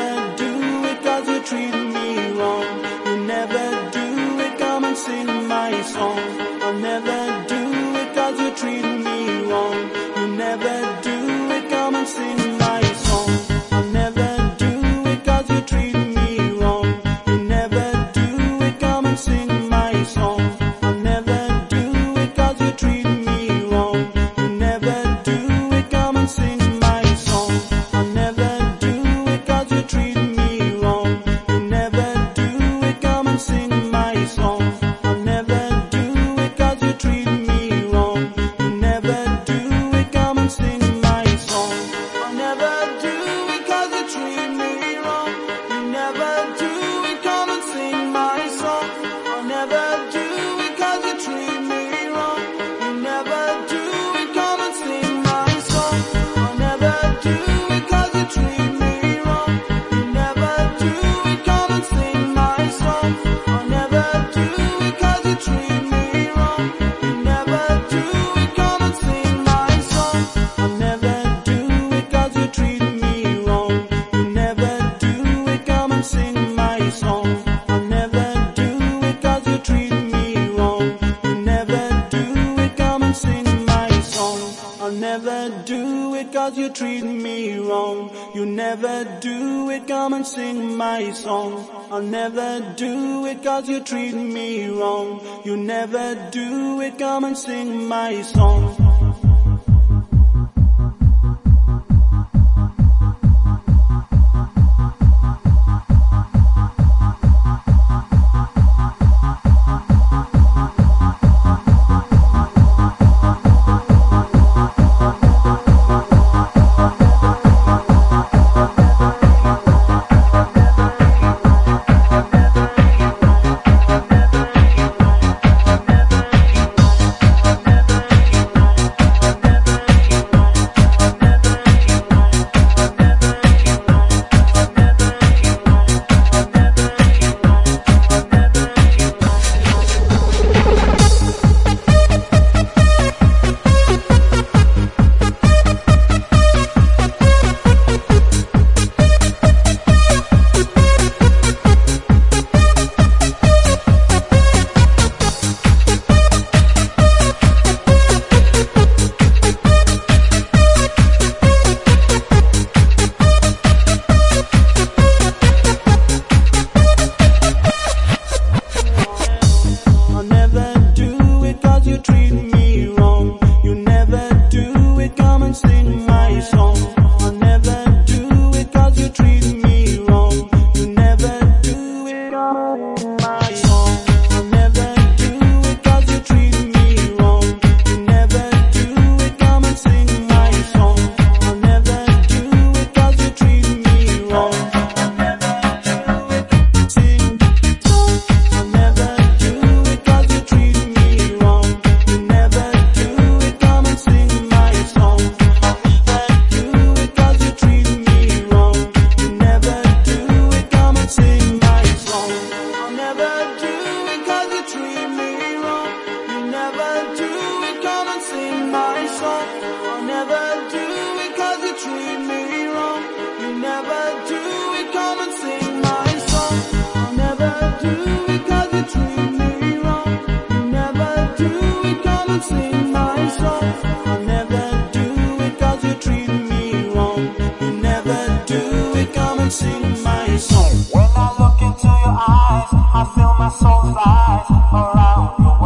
never do it 'cause you treat me wrong. You never do it, come and sing my song. I'll never do it 'cause you treat me wrong. You never do it, come and sing my song. I'll never do it 'cause you treat me wrong. You never do it, come and sing my song. I'll never do it 'cause you treat me wrong. You never do it, come and sing my song. I'll never do it 'cause you treat me wrong. You never do it, come and sing my song. I'll never do it 'cause you treat me wrong. You never do it, come and sing my song. I'll never do it 'cause you treat me wrong. You never do it, come and sing my song. I'll never do it 'cause you treat me wrong. You never do it, come and sing my song. I'll never do it 'cause you treat me wrong. You never do it, come and sing my song. I'll never do it 'cause you treat me wrong. You never do it, come and sing my song. I'll never do it 'cause you treat me wrong. You never do it, come and sing my song. I'll never do it 'cause you treat me wrong. You never do it, come and sing my song. I'll never do it 'cause you treat me wrong. You never do it, come and sing my song. I'll never do it 'cause you treat me wrong. You never do it, come and sing my song. When I look into your eyes, I feel my soul rise around you.